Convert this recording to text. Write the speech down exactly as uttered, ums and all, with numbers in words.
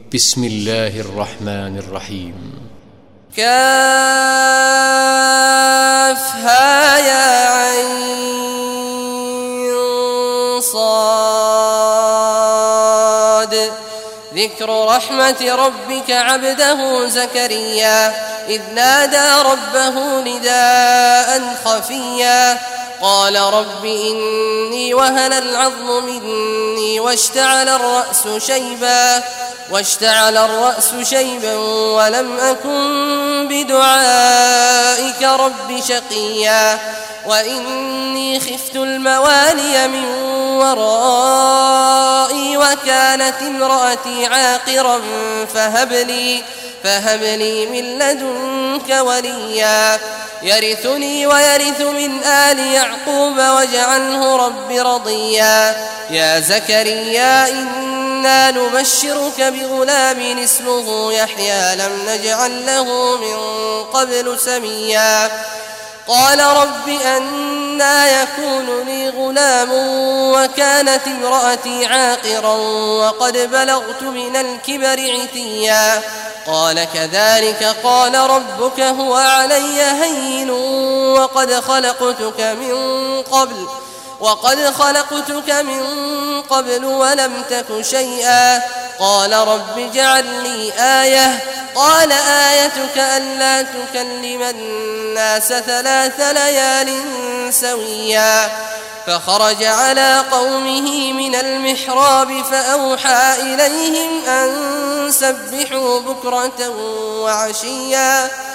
بسم الله الرحمن الرحيم. كافها يا عين صاد. ذكر رحمة ربك عبده زكريا إذ نادى ربه نداء خفيا قال رب إني وهن العظم مني واشتعل الرأس شيبا واشتعل الرأس شيبا ولم أكن بدعائك رب شقيا وإني خفت الموالي من ورائي وكانت امرأتي عاقرا فهب لي فهب لي من لدنك وليا يرثني ويرث من آل يعقوب واجعله رب رضيا. يا زكريا إنا نبشرك بغلام اسمه يحيى لم نجعل له من قبل سميا قال رب أنى يكون لي غلام وكانت امرأتي عاقرا وقد بلغت من الكبر عتيا قال كذلك قال ربك هو علي هين وقد خلقتك من قبل وقد خلقتك من قبل ولم تك شيئا قال رب اجعل لي آية قال آيتك ألا تكلم الناس ثلاث ليال سويا فخرج على قومه من المحراب فأوحى إليهم أن سبحوا بكرة وعشيا